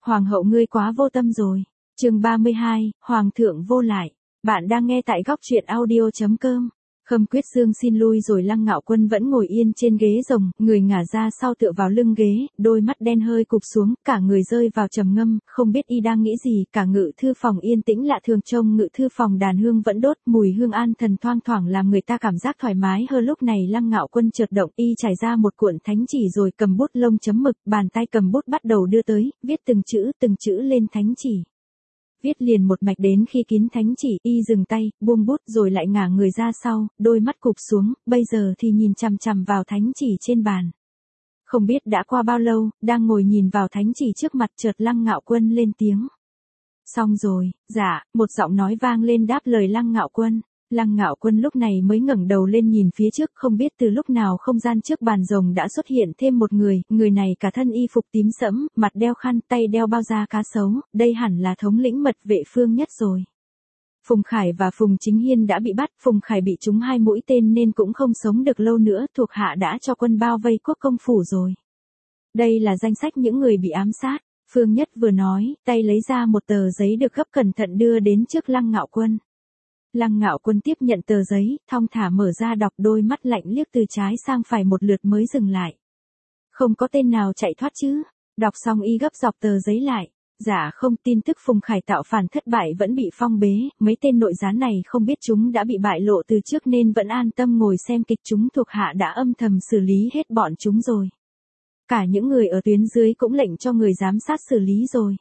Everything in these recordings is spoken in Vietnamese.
Hoàng hậu ngươi quá vô tâm rồi. Chương 32, Hoàng thượng vô lại. Bạn đang nghe tại góc truyện audio.com. Khâm Quyết Dương xin lui rồi Lăng Ngạo Quân vẫn ngồi yên trên ghế rồng, người ngả ra sau tựa vào lưng ghế, đôi mắt đen hơi cụp xuống, cả người rơi vào trầm ngâm, không biết y đang nghĩ gì, cả ngự thư phòng yên tĩnh lạ thường, trông ngự thư phòng đàn hương vẫn đốt, mùi hương an thần thoang thoảng làm người ta cảm giác thoải mái hơn. Lúc này Lăng Ngạo Quân chợt động, y trải ra một cuộn thánh chỉ rồi cầm bút lông chấm mực, bàn tay cầm bút bắt đầu đưa tới, viết từng chữ lên thánh chỉ. Viết liền một mạch đến khi kín thánh chỉ, y dừng tay, buông bút rồi lại ngả người ra sau, đôi mắt cụp xuống, bây giờ thì nhìn chằm chằm vào thánh chỉ trên bàn. Không biết đã qua bao lâu, đang ngồi nhìn vào thánh chỉ trước mặt, chợt Lăng Ngạo Quân lên tiếng. Xong rồi, dạ, một giọng nói vang lên đáp lời Lăng Ngạo Quân. Lăng Ngạo Quân lúc này mới ngẩng đầu lên nhìn phía trước, không biết từ lúc nào không gian trước bàn rồng đã xuất hiện thêm một người, người này cả thân y phục tím sẫm, mặt đeo khăn, tay đeo bao da cá sấu, đây hẳn là thống lĩnh mật vệ Phương Nhất rồi. Phùng Khải và Phùng Chính Hiên đã bị bắt, Phùng Khải bị trúng 2 mũi tên nên cũng không sống được lâu nữa, thuộc hạ đã cho quân bao vây quốc công phủ rồi. Đây là danh sách những người bị ám sát, Phương Nhất vừa nói, tay lấy ra một tờ giấy được gấp cẩn thận đưa đến trước Lăng Ngạo Quân. Lăng Ngạo Quân tiếp nhận tờ giấy, thong thả mở ra đọc, đôi mắt lạnh liếc từ trái sang phải một lượt mới dừng lại. Không có tên nào chạy thoát chứ? Đọc xong y gấp dọc tờ giấy lại. Dạ không, tin tức Phùng Khải tạo phản thất bại vẫn bị phong bế, mấy tên nội gián này không biết chúng đã bị bại lộ từ trước nên vẫn an tâm ngồi xem kịch, chúng thuộc hạ đã âm thầm xử lý hết bọn chúng rồi. Cả những người ở tuyến dưới cũng lệnh cho người giám sát xử lý rồi.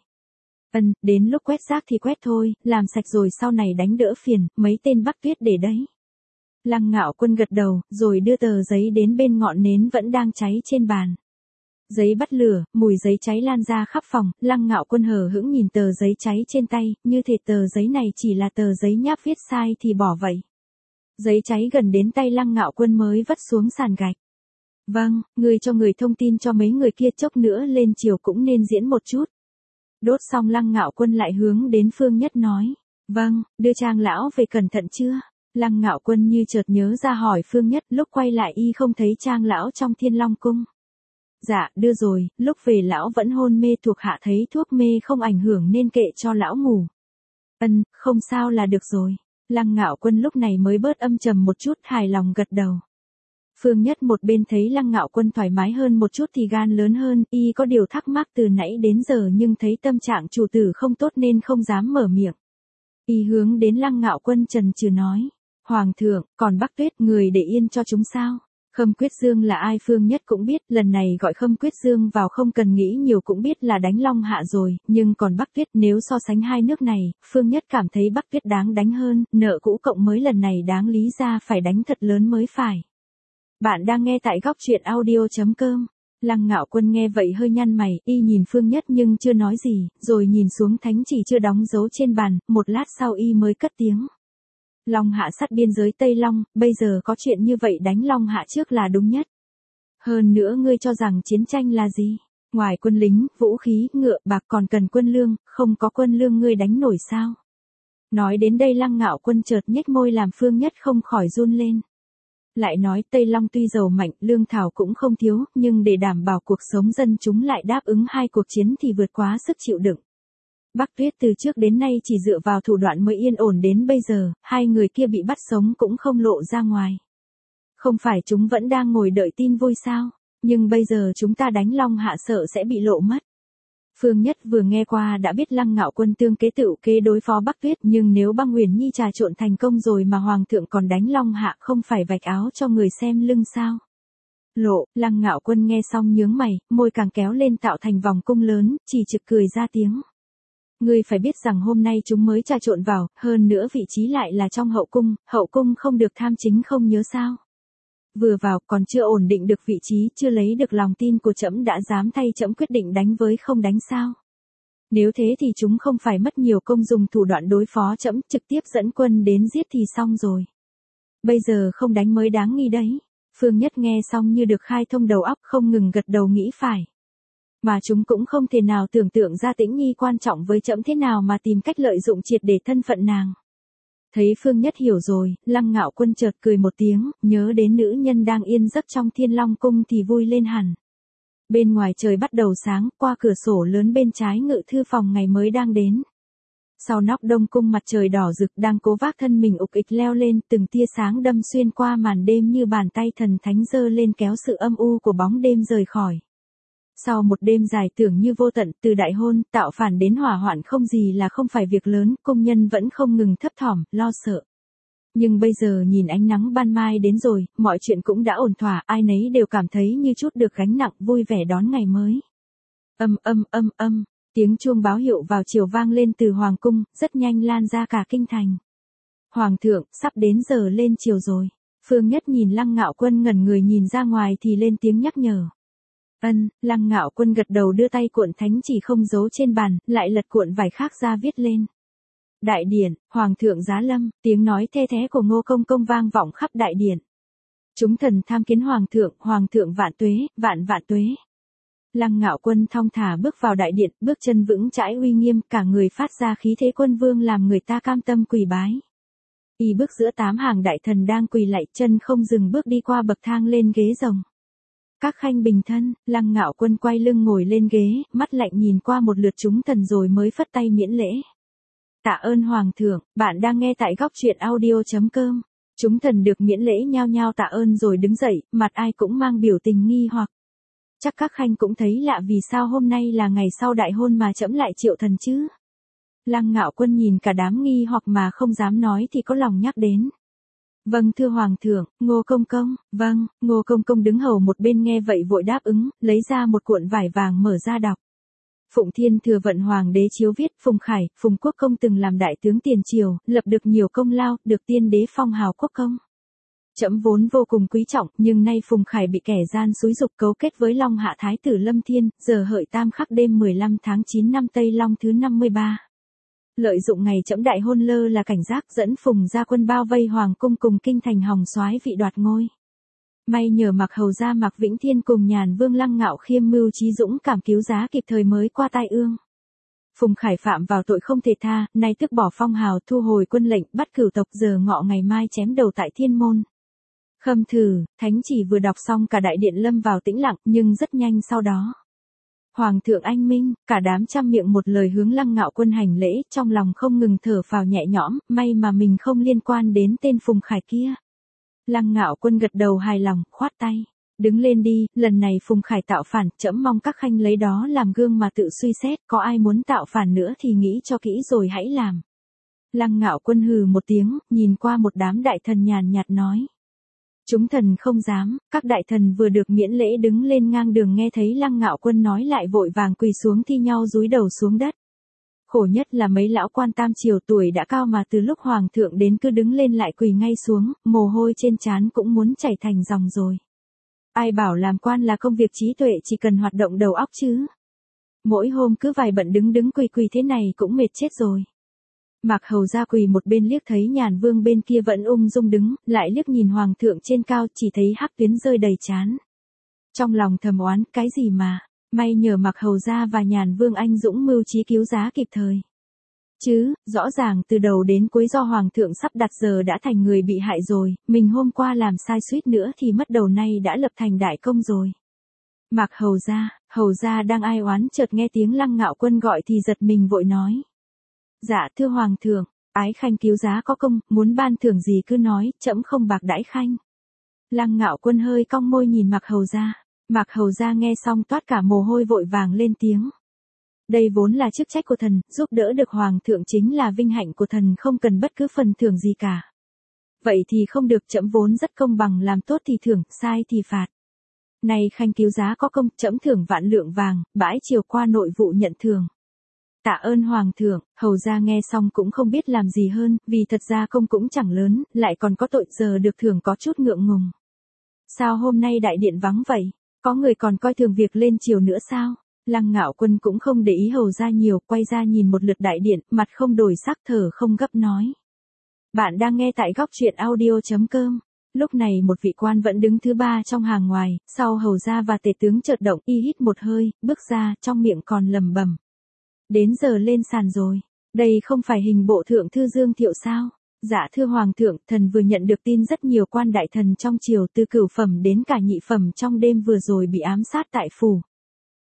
Đến lúc quét rác thì quét thôi, làm sạch rồi sau này đánh đỡ phiền, mấy tên Bắc Tuyết để đấy. Lăng Ngạo Quân gật đầu, rồi đưa tờ giấy đến bên ngọn nến vẫn đang cháy trên bàn. Giấy bắt lửa, mùi giấy cháy lan ra khắp phòng, Lăng Ngạo Quân hờ hững nhìn tờ giấy cháy trên tay, như thể tờ giấy này chỉ là tờ giấy nháp viết sai thì bỏ vậy. Giấy cháy gần đến tay Lăng Ngạo Quân mới vất xuống sàn gạch. Vâng, người cho người thông tin cho mấy người kia, chốc nữa lên chiều cũng nên diễn một chút. Đốt xong Lăng Ngạo Quân lại hướng đến Phương Nhất nói. Vâng, đưa Trang lão về cẩn thận chưa? Lăng Ngạo Quân như chợt nhớ ra hỏi Phương Nhất, lúc quay lại y không thấy Trang lão trong Thiên Long Cung. Dạ, đưa rồi, lúc về lão vẫn hôn mê, thuộc hạ thấy thuốc mê không ảnh hưởng nên kệ cho lão ngủ. Không sao là được rồi. Lăng Ngạo Quân lúc này mới bớt âm trầm một chút, hài lòng gật đầu. Phương Nhất một bên thấy Lăng Ngạo Quân thoải mái hơn một chút thì gan lớn hơn, y có điều thắc mắc từ nãy đến giờ nhưng thấy tâm trạng chủ tử không tốt nên không dám mở miệng. Y hướng đến Lăng Ngạo Quân chần chừ nói, Hoàng thượng, còn Bắc Tuyết, người để yên cho chúng sao? Khâm Quyết Dương là ai Phương Nhất cũng biết, lần này gọi Khâm Quyết Dương vào không cần nghĩ nhiều cũng biết là đánh Long Hạ rồi, nhưng còn Bắc Tuyết, nếu so sánh hai nước này, Phương Nhất cảm thấy Bắc Tuyết đáng đánh hơn, nợ cũ cộng mới lần này đáng lý ra phải đánh thật lớn mới phải. Bạn đang nghe tại góc truyện audio.com. Lăng Ngạo Quân nghe vậy hơi nhăn mày, y nhìn Phương Nhất nhưng chưa nói gì, rồi nhìn xuống thánh chỉ chưa đóng dấu trên bàn, một lát sau y mới cất tiếng. Long Hạ sát biên giới Tây Long, bây giờ có chuyện như vậy đánh Long Hạ trước là đúng nhất. Hơn nữa ngươi cho rằng chiến tranh là gì? Ngoài quân lính, vũ khí, ngựa bạc còn cần quân lương, không có quân lương ngươi đánh nổi sao? Nói đến đây Lăng Ngạo Quân chợt nhếch môi làm Phương Nhất không khỏi run lên. Lại nói Tây Long tuy giàu mạnh, lương thảo cũng không thiếu, nhưng để đảm bảo cuộc sống dân chúng lại đáp ứng hai cuộc chiến thì vượt quá sức chịu đựng. Bắc Tuyết từ trước đến nay chỉ dựa vào thủ đoạn mới yên ổn đến bây giờ, hai người kia bị bắt sống cũng không lộ ra ngoài. Không phải chúng vẫn đang ngồi đợi tin vui sao, nhưng bây giờ chúng ta đánh Long Hạ sợ sẽ bị lộ mất. Phương Nhất vừa nghe qua đã biết Lăng Ngạo Quân tương kế tựu kế đối phó Bắc Tuyết, nhưng nếu Băng Huyền Nhi trà trộn thành công rồi mà Hoàng thượng còn đánh Long Hạ không phải vạch áo cho người xem lưng sao? Lộ, Lăng Ngạo Quân nghe xong nhướng mày, môi càng kéo lên tạo thành vòng cung lớn, chỉ trực cười ra tiếng. Ngươi phải biết rằng hôm nay chúng mới trà trộn vào, hơn nữa vị trí lại là trong hậu cung không được tham chính không nhớ sao? Vừa vào còn chưa ổn định được vị trí, chưa lấy được lòng tin của trẫm đã dám thay trẫm quyết định đánh với không đánh sao? Nếu thế thì chúng không phải mất nhiều công dùng thủ đoạn đối phó trẫm, trực tiếp dẫn quân đến giết thì xong rồi. Bây giờ không đánh mới đáng nghi đấy. Phương Nhất nghe xong như được khai thông đầu óc, không ngừng gật đầu nghĩ phải. Mà chúng cũng không thể nào tưởng tượng ra Tĩnh Nhi quan trọng với trẫm thế nào mà tìm cách lợi dụng triệt để thân phận nàng. Thấy Phương Nhất hiểu rồi, Lăng Ngạo Quân chợt cười một tiếng, nhớ đến nữ nhân đang yên giấc trong Thiên Long Cung thì vui lên hẳn. Bên ngoài trời bắt đầu sáng, qua cửa sổ lớn bên trái ngự thư phòng ngày mới đang đến. Sau nóc đông cung mặt trời đỏ rực đang cố vác thân mình ục ịch leo lên, từng tia sáng đâm xuyên qua màn đêm như bàn tay thần thánh giơ lên kéo sự âm u của bóng đêm rời khỏi. Sau một đêm dài tưởng như vô tận, từ đại hôn, tạo phản đến hỏa hoạn không gì là không phải việc lớn, cung nhân vẫn không ngừng thấp thỏm, lo sợ. Nhưng bây giờ nhìn ánh nắng ban mai đến rồi, mọi chuyện cũng đã ổn thỏa, ai nấy đều cảm thấy như chút được gánh nặng, vui vẻ đón ngày mới. Tiếng chuông báo hiệu vào chiều vang lên từ hoàng cung, rất nhanh lan ra cả kinh thành. Hoàng thượng, sắp đến giờ lên chiều rồi. Phương Nhất nhìn Lăng Ngạo Quân ngẩn người nhìn ra ngoài thì lên tiếng nhắc nhở. Lăng Ngạo Quân gật đầu đưa tay cuộn thánh chỉ không giấu trên bàn, lại lật cuộn vải khác ra viết lên. Đại điện, Hoàng thượng giá lâm, tiếng nói the thé của Ngô Công Công vang vọng khắp đại điện. Chúng thần tham kiến Hoàng thượng vạn tuế, vạn tuế. Lăng Ngạo Quân thong thả bước vào đại điện, bước chân vững chãi uy nghiêm, cả người phát ra khí thế quân vương làm người ta cam tâm quỳ bái. Y bước giữa 8 hàng đại thần đang quỳ lạy, chân không dừng bước đi qua bậc thang lên ghế rồng. Các khanh bình thân, Lăng Ngạo Quân quay lưng ngồi lên ghế, mắt lạnh nhìn qua một lượt chúng thần rồi mới phất tay miễn lễ. Tạ ơn Hoàng thượng, bạn đang nghe tại góc truyện audio.com. Chúng thần được miễn lễ nhao nhao tạ ơn rồi đứng dậy, mặt ai cũng mang biểu tình nghi hoặc. Chắc các khanh cũng thấy lạ vì sao hôm nay là ngày sau đại hôn mà trẫm lại triệu thần chứ. Lăng Ngạo Quân nhìn cả đám nghi hoặc mà không dám nói thì có lòng nhắc đến. Vâng thưa Hoàng thượng, Ngô Công Công, vâng, Ngô Công Công đứng hầu một bên nghe vậy vội đáp ứng, lấy ra một cuộn vải vàng mở ra đọc. Phụng Thiên Thừa Vận Hoàng đế chiếu viết, Phùng Khải, Phùng Quốc Công từng làm đại tướng tiền triều, lập được nhiều công lao, được tiên đế phong hào quốc công. Trẫm vốn vô cùng quý trọng, nhưng nay Phùng Khải bị kẻ gian xúi dục cấu kết với Long Hạ Thái tử Lâm Thiên, giờ hợi tam khắc đêm 15 tháng 9 năm Tây Long thứ 53. Lợi dụng ngày trẫm đại hôn lơ là cảnh giác dẫn Phùng ra quân bao vây hoàng cung cùng kinh thành hòng soái vị đoạt ngôi. May nhờ Mạc hầu gia Mạc Vĩnh Thiên cùng Nhàn Vương Lăng Ngạo Khiêm mưu trí dũng cảm cứu giá kịp thời mới qua tai ương. Phùng Khải phạm vào tội không thể tha, nay tước bỏ phong hào, thu hồi quân lệnh, bắt cửu tộc, giờ ngọ ngày mai chém đầu tại thiên môn. Khâm thử, thánh chỉ vừa đọc xong cả đại điện lâm vào tĩnh lặng, nhưng rất nhanh sau đó. Hoàng thượng anh minh, cả đám trăm miệng một lời hướng Lăng Ngạo Quân hành lễ, trong lòng không ngừng thở phào nhẹ nhõm, may mà mình không liên quan đến tên Phùng Khải kia. Lăng Ngạo Quân gật đầu hài lòng, khoát tay. Đứng lên đi, lần này Phùng Khải tạo phản, trẫm mong các khanh lấy đó làm gương mà tự suy xét, có ai muốn tạo phản nữa thì nghĩ cho kỹ rồi hãy làm. Lăng Ngạo Quân hừ một tiếng, nhìn qua một đám đại thần nhàn nhạt nói. Chúng thần không dám, các đại thần vừa được miễn lễ đứng lên ngang đường nghe thấy Lăng Ngạo Quân nói lại vội vàng quỳ xuống thi nhau dúi đầu xuống đất. Khổ nhất là mấy lão quan tam triều tuổi đã cao mà từ lúc hoàng thượng đến cứ đứng lên lại quỳ ngay xuống, mồ hôi trên trán cũng muốn chảy thành dòng rồi. Ai bảo làm quan là công việc trí tuệ chỉ cần hoạt động đầu óc chứ. Mỗi hôm cứ vài bận đứng quỳ thế này cũng mệt chết rồi. Mạc hầu gia quỳ một bên liếc thấy Nhàn Vương bên kia vẫn ung dung đứng, lại liếc nhìn hoàng thượng trên cao chỉ thấy hắc tuyến rơi đầy trán. Trong lòng thầm oán, cái gì mà, may nhờ Mạc hầu gia và Nhàn Vương anh dũng mưu trí cứu giá kịp thời. Chứ, rõ ràng từ đầu đến cuối do hoàng thượng sắp đặt giờ đã thành người bị hại rồi, mình hôm qua làm sai suýt nữa thì mất đầu nay đã lập thành đại công rồi. Mạc hầu gia đang ai oán chợt nghe tiếng Lăng Ngạo Quân gọi thì giật mình vội nói. Dạ thưa hoàng thượng, ái khanh cứu giá có công, muốn ban thưởng gì cứ nói, trẫm không bạc đãi khanh. Lăng Ngạo Quân hơi cong môi nhìn Mạc hầu gia. Mạc hầu gia nghe xong toát cả mồ hôi vội vàng lên tiếng. Đây vốn là chức trách của thần, giúp đỡ được hoàng thượng chính là vinh hạnh của thần, không cần bất cứ phần thưởng gì cả. Vậy thì không được, trẫm vốn rất công bằng, làm tốt thì thưởng, sai thì phạt. Này khanh cứu giá có công, trẫm thưởng vạn lượng vàng, bãi chiều qua nội vụ nhận thưởng. Tạ ơn hoàng thượng. Hầu gia nghe xong cũng không biết làm gì hơn, vì thật ra công cũng chẳng lớn, lại còn có tội, giờ được thưởng có chút ngượng ngùng. Sao hôm nay đại điện vắng vậy? Có người còn coi thường việc lên triều nữa sao? Lăng Ngạo Quân cũng không để ý hầu gia nhiều, quay ra nhìn một lượt đại điện, mặt không đổi sắc, thở không gấp nói. Bạn đang nghe tại góc truyện audio.com. Lúc này một vị quan vẫn đứng thứ ba trong hàng ngoài, sau hầu gia và tể tướng chợt động, y hít một hơi, bước ra, trong miệng còn lẩm bẩm. Đến giờ lên sàn rồi. Đây không phải hình bộ thượng thư Dương Thiệu sao? Dạ thưa hoàng thượng, thần vừa nhận được tin rất nhiều quan đại thần trong triều từ cửu phẩm đến cả nhị phẩm trong đêm vừa rồi bị ám sát tại phủ.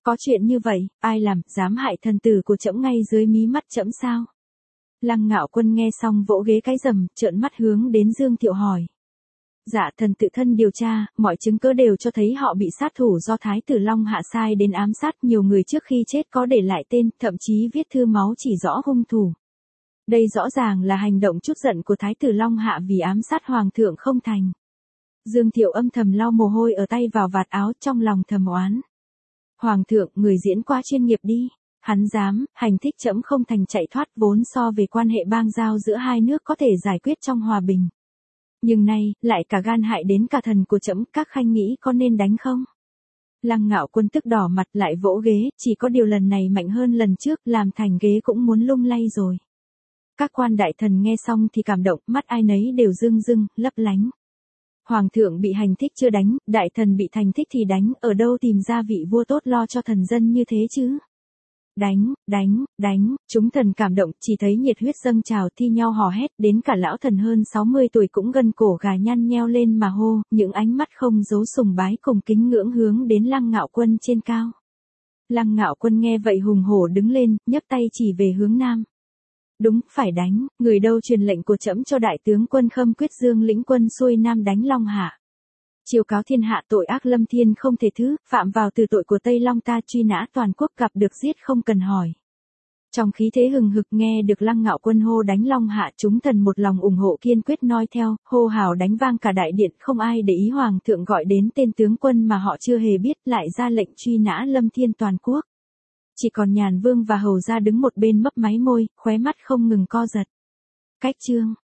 Có chuyện như vậy, ai làm, dám hại thần tử của trẫm ngay dưới mí mắt trẫm sao? Lăng Ngạo Quân nghe xong vỗ ghế cái rầm, trợn mắt hướng đến Dương Thiệu hỏi. Dạ thần tự thân điều tra, mọi chứng cứ đều cho thấy họ bị sát thủ do Thái tử Long Hạ sai đến ám sát nhiều người trước khi chết có để lại tên, thậm chí viết thư máu chỉ rõ hung thủ. Đây rõ ràng là hành động trút giận của Thái tử Long Hạ vì ám sát Hoàng thượng không thành. Dương Thiệu âm thầm lau mồ hôi ở tay vào vạt áo trong lòng thầm oán. Hoàng thượng, người diễn quá chuyên nghiệp đi. Hắn dám, hành thích trẫm không thành chạy thoát vốn so về quan hệ bang giao giữa hai nước có thể giải quyết trong hòa bình. Nhưng nay, lại cả gan hại đến cả thần của trẫm, các khanh nghĩ có nên đánh không? Lăng Ngạo Quân tức đỏ mặt lại vỗ ghế, chỉ có điều lần này mạnh hơn lần trước, làm thành ghế cũng muốn lung lay rồi. Các quan đại thần nghe xong thì cảm động, mắt ai nấy đều rưng rưng, lấp lánh. Hoàng thượng bị hành thích chưa đánh, đại thần bị thành thích thì đánh, ở đâu tìm ra vị vua tốt lo cho thần dân như thế chứ? Đánh, đánh, đánh, chúng thần cảm động, chỉ thấy nhiệt huyết dâng trào thi nhau hò hét, đến cả lão thần hơn 60 tuổi cũng gân cổ gà nhăn nheo lên mà hô, những ánh mắt không giấu sùng bái cùng kính ngưỡng hướng đến Lăng Ngạo Quân trên cao. Lăng Ngạo Quân nghe vậy hùng hổ đứng lên, nhấc tay chỉ về hướng nam. Đúng, phải đánh, người đâu truyền lệnh của trẫm cho đại tướng quân Khâm Quyết Dương lĩnh quân xuôi nam đánh Long Hạ. Chiêu cáo thiên hạ tội ác lâm thiên không thể thứ, phạm vào từ tội của Tây Long ta truy nã toàn quốc gặp được giết không cần hỏi. Trong khí thế hừng hực nghe được Lăng Ngạo Quân hô đánh Long Hạ, chúng thần một lòng ủng hộ kiên quyết noi theo, hô hào đánh vang cả đại điện, không ai để ý Hoàng thượng gọi đến tên tướng quân mà họ chưa hề biết, lại ra lệnh truy nã lâm thiên toàn quốc. Chỉ còn Nhàn Vương và Hầu gia đứng một bên mấp máy môi, khóe mắt không ngừng co giật. Cách chương